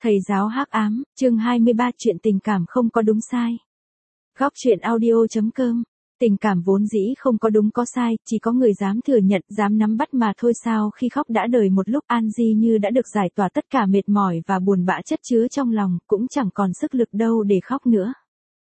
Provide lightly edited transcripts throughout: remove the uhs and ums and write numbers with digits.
Thầy giáo hắc ám, chương 23 chuyện tình cảm không có đúng sai. Góc chuyện audio.com. Tình cảm vốn dĩ không có đúng có sai, chỉ có người dám thừa nhận, dám nắm bắt mà thôi. Sao khi khóc đã đời một lúc, An Di như đã được giải tỏa tất cả mệt mỏi và buồn bã chất chứa trong lòng, cũng chẳng còn sức lực đâu để khóc nữa.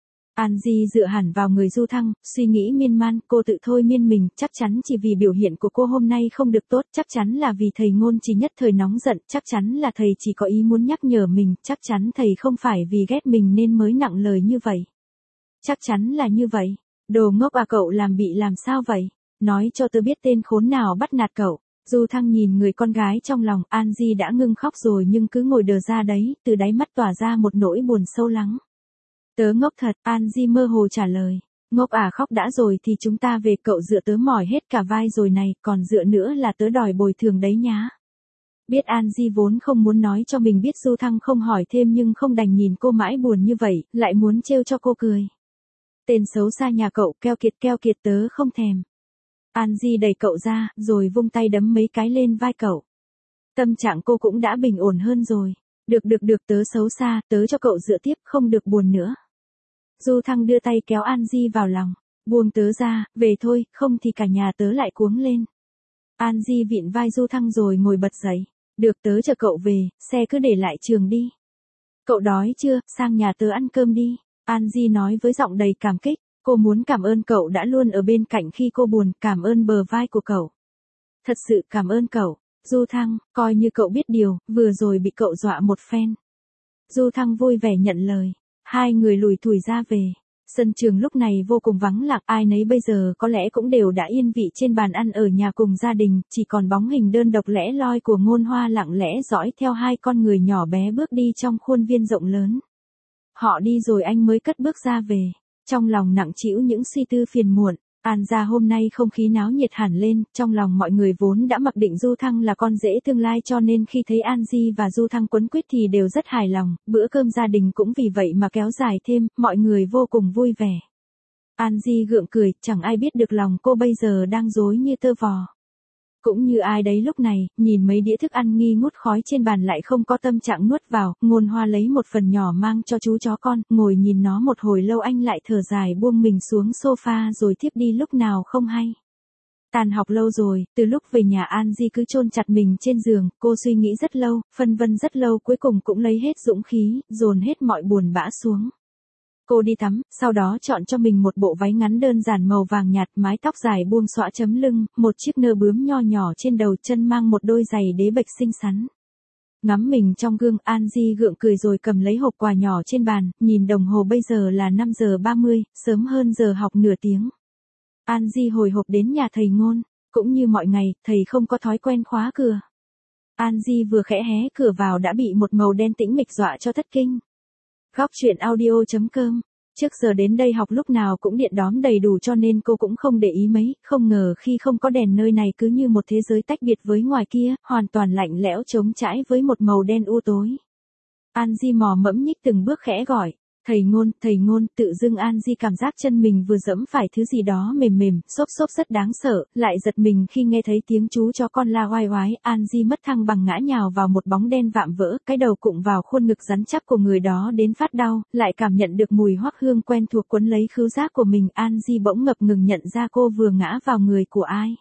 An Di dựa hẳn vào người Du Thăng, suy nghĩ miên man, cô tự thôi miên mình, chắc chắn chỉ vì biểu hiện của cô hôm nay không được tốt, chắc chắn là vì thầy Ngôn chỉ nhất thời nóng giận, chắc chắn là thầy chỉ có ý muốn nhắc nhở mình, chắc chắn thầy không phải vì ghét mình nên mới nặng lời như vậy. Chắc chắn là như vậy. Đồ ngốc à, cậu bị làm sao vậy? Nói cho tớ biết tên khốn nào bắt nạt cậu. Du Thăng nhìn người con gái trong lòng, An Di đã ngưng khóc rồi nhưng cứ ngồi đờ ra đấy, từ đáy mắt tỏa ra một nỗi buồn sâu lắng. Tớ ngốc thật, An Di mơ hồ trả lời. Ngốc à, khóc đã rồi thì chúng ta về, cậu dựa tớ mỏi hết cả vai rồi này, còn dựa nữa là tớ đòi bồi thường đấy nhá. Biết An Di vốn không muốn nói cho mình biết, Du Thăng không hỏi thêm nhưng không đành nhìn cô mãi buồn như vậy, lại muốn trêu cho cô cười. Tên xấu xa nhà cậu, keo kiệt tớ không thèm. An Di đẩy cậu ra, rồi vung tay đấm mấy cái lên vai cậu. Tâm trạng cô cũng đã bình ổn hơn rồi. Được, tớ xấu xa, tớ cho cậu dựa tiếp, không được buồn nữa. Du Thăng đưa tay kéo An Di vào lòng. Buông tớ ra, về thôi, không thì cả nhà tớ lại cuống lên. An Di vịn vai Du Thăng rồi ngồi bật dậy. Được, tớ chở cậu về, xe cứ để lại trường đi. Cậu đói chưa, sang nhà tớ ăn cơm đi. An Di nói với giọng đầy cảm kích. Cô muốn cảm ơn cậu đã luôn ở bên cạnh khi cô buồn, cảm ơn bờ vai của cậu. Thật sự cảm ơn cậu. Du Thăng, coi như cậu biết điều, vừa rồi bị cậu dọa một phen. Du Thăng vui vẻ nhận lời. Hai người lủi thủi ra về. Sân trường lúc này vô cùng vắng lặng, ai nấy bây giờ có lẽ cũng đều đã yên vị trên bàn ăn ở nhà cùng gia đình, chỉ còn bóng hình đơn độc lẻ loi của Ngôn Hoa lặng lẽ dõi theo hai con người nhỏ bé bước đi trong khuôn viên rộng lớn. Họ đi rồi anh mới cất bước ra về, trong lòng nặng trĩu những suy tư phiền muộn. An gia hôm nay không khí náo nhiệt hẳn lên, trong lòng mọi người vốn đã mặc định Du Thăng là con rể tương lai cho nên khi thấy An Di và Du Thăng quấn quýt thì đều rất hài lòng, bữa cơm gia đình cũng vì vậy mà kéo dài thêm, mọi người vô cùng vui vẻ. An Di gượng cười, chẳng ai biết được lòng cô bây giờ đang rối như tơ vò. Cũng như ai đấy lúc này, nhìn mấy đĩa thức ăn nghi ngút khói trên bàn lại không có tâm trạng nuốt vào, Ngôn Hoa lấy một phần nhỏ mang cho chú chó con, ngồi nhìn nó một hồi lâu anh lại thở dài buông mình xuống sofa rồi thiếp đi lúc nào không hay. Tàn học lâu rồi, từ lúc về nhà An Di cứ chôn chặt mình trên giường, cô suy nghĩ rất lâu, phân vân rất lâu, cuối cùng cũng lấy hết dũng khí, dồn hết mọi buồn bã xuống. Cô đi tắm, sau đó chọn cho mình một bộ váy ngắn đơn giản màu vàng nhạt, mái tóc dài buông xõa chấm lưng, một chiếc nơ bướm nho nhỏ trên đầu, chân mang một đôi giày đế bạch xinh xắn. Ngắm mình trong gương, An Di gượng cười rồi cầm lấy hộp quà nhỏ trên bàn, nhìn đồng hồ bây giờ là 5 giờ 30, sớm hơn giờ học nửa tiếng. An Di hồi hộp đến nhà thầy Ngôn, cũng như mọi ngày, thầy không có thói quen khóa cửa. An Di vừa khẽ hé cửa vào đã bị một màu đen tĩnh mịch dọa cho thất kinh. Góc chuyện audio.com. Trước giờ đến đây học lúc nào cũng điện đóm đầy đủ cho nên cô cũng không để ý mấy, không ngờ khi không có đèn nơi này cứ như một thế giới tách biệt với ngoài kia, hoàn toàn lạnh lẽo trống trải với một màu đen u tối. An Di mò mẫm nhích từng bước khẽ gọi. Thầy Ngôn, tự dưng An Di cảm giác chân mình vừa dẫm phải thứ gì đó mềm, xốp rất đáng sợ, lại giật mình khi nghe thấy tiếng chú chó con la oai oái, An Di mất thăng bằng ngã nhào vào một bóng đen vạm vỡ, cái đầu cụng vào khuôn ngực rắn chắc của người đó đến phát đau, lại cảm nhận được mùi hoắc hương quen thuộc quấn lấy khứu giác của mình, An Di bỗng ngập ngừng nhận ra cô vừa ngã vào người của ai.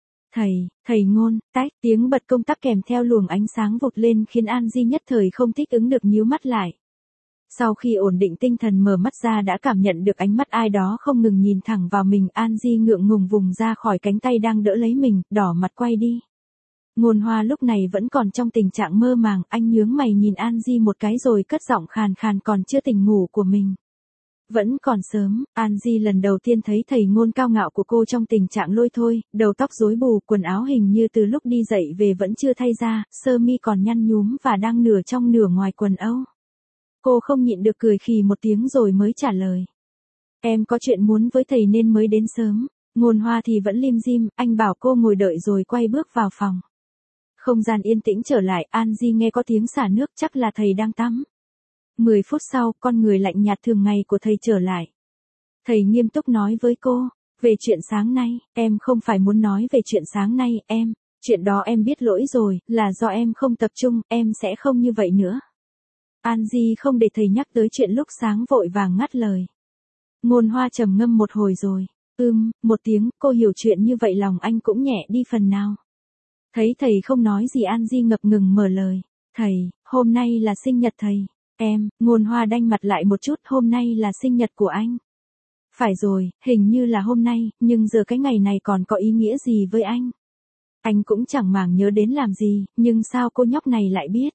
Thầy Ngôn, tách, tiếng bật công tắc kèm theo luồng ánh sáng vụt lên khiến An Di nhất thời không thích ứng được nhíu mắt lại. Sau khi ổn định tinh thần mở mắt ra đã cảm nhận được ánh mắt ai đó không ngừng nhìn thẳng vào mình, An Di ngượng ngùng vùng ra khỏi cánh tay đang đỡ lấy mình, đỏ mặt quay đi. Ngôn Hoa lúc này vẫn còn trong tình trạng mơ màng, anh nhướng mày nhìn An Di một cái rồi cất giọng khàn khàn còn chưa tỉnh ngủ của mình. Vẫn còn sớm, An Di lần đầu tiên thấy thầy Ngôn cao ngạo của cô trong tình trạng lôi thôi, đầu tóc rối bù, quần áo hình như từ lúc đi dậy về vẫn chưa thay ra, sơ mi còn nhăn nhúm và đang nửa trong nửa ngoài quần âu. Cô không nhịn được cười khì một tiếng rồi mới trả lời. Em có chuyện muốn với thầy nên mới đến sớm. Ngôn Hoa thì vẫn lim dim, anh bảo cô ngồi đợi rồi quay bước vào phòng. Không gian yên tĩnh trở lại, An Di nghe có tiếng xả nước, chắc là thầy đang tắm. 10 phút sau, con người lạnh nhạt thường ngày của thầy trở lại. Thầy nghiêm túc nói với cô, về chuyện sáng nay, em không phải muốn nói về chuyện sáng nay, chuyện đó em biết lỗi rồi, là do em không tập trung, em sẽ không như vậy nữa. An Di không để thầy nhắc tới chuyện lúc sáng vội vàng ngắt lời. Ngôn Hoa trầm ngâm một hồi rồi. Một tiếng, cô hiểu chuyện như vậy lòng anh cũng nhẹ đi phần nào. Thấy thầy không nói gì An Di ngập ngừng mở lời. Thầy, hôm nay là sinh nhật thầy. Ngôn Hoa đanh mặt lại một chút, hôm nay là sinh nhật của anh. Phải rồi, hình như là hôm nay, nhưng giờ cái ngày này còn có ý nghĩa gì với anh? Anh cũng chẳng màng nhớ đến làm gì, nhưng sao cô nhóc này lại biết?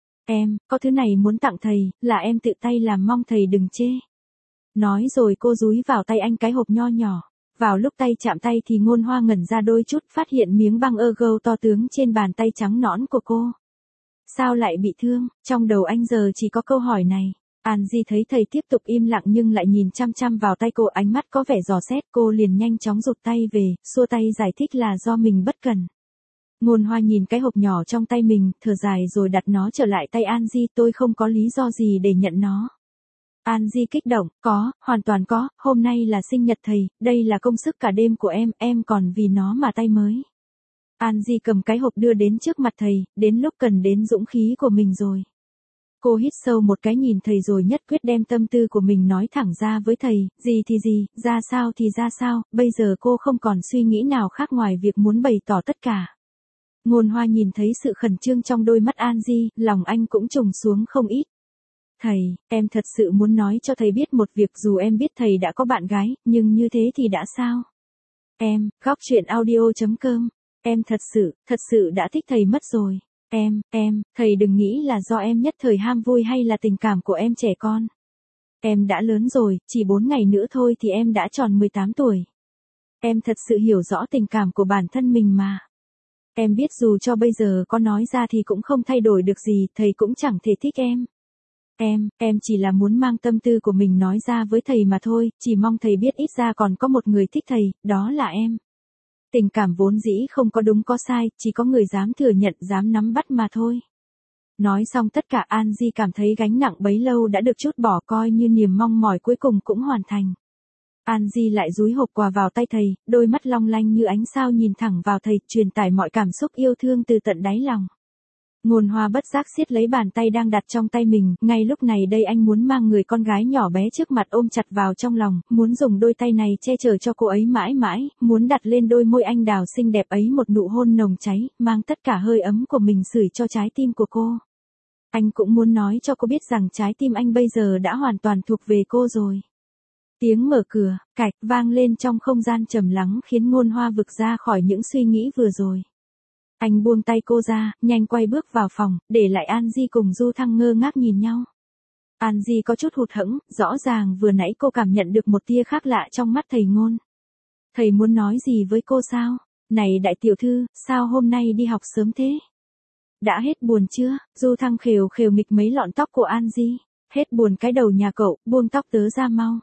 Có thứ này muốn tặng thầy, là em tự tay làm, mong thầy đừng chê. Nói rồi cô dúi vào tay anh cái hộp nho nhỏ. Vào lúc tay chạm tay thì Ngôn Hoa ngẩn ra đôi chút, phát hiện miếng băng Ergo to tướng trên bàn tay trắng nõn của cô. Sao lại bị thương? Trong đầu anh giờ chỉ có câu hỏi này. An Di thấy thầy tiếp tục im lặng nhưng lại nhìn chăm chăm vào tay cô, ánh mắt có vẻ dò xét, cô liền nhanh chóng rụt tay về, xua tay giải thích là do mình bất cẩn. Ngôn Hoa nhìn cái hộp nhỏ trong tay mình, thở dài rồi đặt nó trở lại tay An Di, tôi không có lý do gì để nhận nó. An Di kích động, có, hoàn toàn có, hôm nay là sinh nhật thầy, đây là công sức cả đêm của em còn vì nó mà tay mới. An Di cầm cái hộp đưa đến trước mặt thầy, đến lúc cần đến dũng khí của mình rồi. Cô hít sâu một cái nhìn thầy rồi nhất quyết đem tâm tư của mình nói thẳng ra với thầy, gì thì gì, ra sao thì ra sao, bây giờ cô không còn suy nghĩ nào khác ngoài việc muốn bày tỏ tất cả. Ngôn Hoa nhìn thấy sự khẩn trương trong đôi mắt An Di, lòng anh cũng trùng xuống không ít. Thầy, em thật sự muốn nói cho thầy biết một việc, dù em biết thầy đã có bạn gái, nhưng như thế thì đã sao? Góc truyện audio.com. Em thật sự đã thích thầy mất rồi. Thầy đừng nghĩ là do em nhất thời ham vui hay là tình cảm của em trẻ con. Em đã lớn rồi, chỉ 4 ngày nữa thôi thì em đã tròn 18 tuổi. Em thật sự hiểu rõ tình cảm của bản thân mình mà. Em biết dù cho bây giờ có nói ra thì cũng không thay đổi được gì, thầy cũng chẳng thể thích em. Em chỉ là muốn mang tâm tư của mình nói ra với thầy mà thôi, chỉ mong thầy biết ít ra còn có một người thích thầy, đó là em. Tình cảm vốn dĩ không có đúng có sai, chỉ có người dám thừa nhận, dám nắm bắt mà thôi. Nói xong tất cả An Di cảm thấy gánh nặng bấy lâu đã được trút bỏ, coi như niềm mong mỏi cuối cùng cũng hoàn thành. An Di lại dúi hộp quà vào tay thầy, đôi mắt long lanh như ánh sao nhìn thẳng vào thầy, truyền tải mọi cảm xúc yêu thương từ tận đáy lòng. Ngôn Hoa bất giác siết lấy bàn tay đang đặt trong tay mình, ngay lúc này đây anh muốn mang người con gái nhỏ bé trước mặt ôm chặt vào trong lòng, muốn dùng đôi tay này che chở cho cô ấy mãi mãi, muốn đặt lên đôi môi anh đào xinh đẹp ấy một nụ hôn nồng cháy, mang tất cả hơi ấm của mình sưởi cho trái tim của cô. Anh cũng muốn nói cho cô biết rằng trái tim anh bây giờ đã hoàn toàn thuộc về cô rồi. Tiếng mở cửa, cạch, vang lên trong không gian trầm lắng khiến Ngôn Hoa vực ra khỏi những suy nghĩ vừa rồi. Anh buông tay cô ra, nhanh quay bước vào phòng, để lại An Di cùng Du Thăng ngơ ngác nhìn nhau. An Di có chút hụt hẫng, rõ ràng vừa nãy cô cảm nhận được một tia khác lạ trong mắt thầy Ngôn. Thầy muốn nói gì với cô sao? Này đại tiểu thư, sao hôm nay đi học sớm thế? Đã hết buồn chưa? Du Thăng khều khều nghịch mấy lọn tóc của An Di. Hết buồn cái đầu nhà cậu, buông tóc tớ ra mau.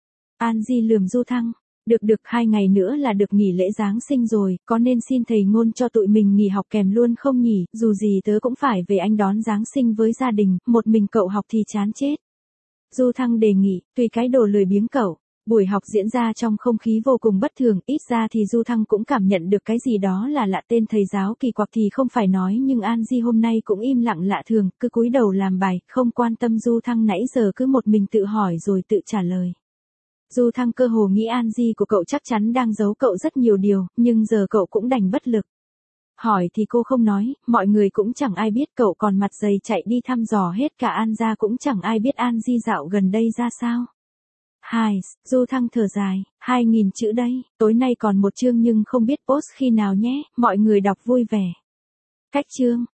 An Di lườm Du Thăng. Được 2 ngày nữa là được nghỉ lễ Giáng sinh rồi, có nên xin thầy Ngôn cho tụi mình nghỉ học kèm luôn không nhỉ, dù gì tớ cũng phải về Anh đón Giáng sinh với gia đình, một mình cậu học thì chán chết. Du Thăng đề nghị, tùy cái đồ lười biếng cậu. Buổi học diễn ra trong không khí vô cùng bất thường, ít ra thì Du Thăng cũng cảm nhận được cái gì đó là lạ, tên thầy giáo kỳ quặc thì không phải nói, nhưng An Di hôm nay cũng im lặng lạ thường, cứ cúi đầu làm bài, không quan tâm Du Thăng nãy giờ cứ một mình tự hỏi rồi tự trả lời. Du Thăng cơ hồ nghĩ An Di của cậu chắc chắn đang giấu cậu rất nhiều điều, nhưng giờ cậu cũng đành bất lực. Hỏi thì cô không nói, mọi người cũng chẳng ai biết, cậu còn mặt dày chạy đi thăm dò hết cả An gia cũng chẳng ai biết An Di dạo gần đây ra sao. Du Thăng thở dài, 2.000 chữ đây, tối nay còn một chương nhưng không biết post khi nào nhé, mọi người đọc vui vẻ. Cách chương.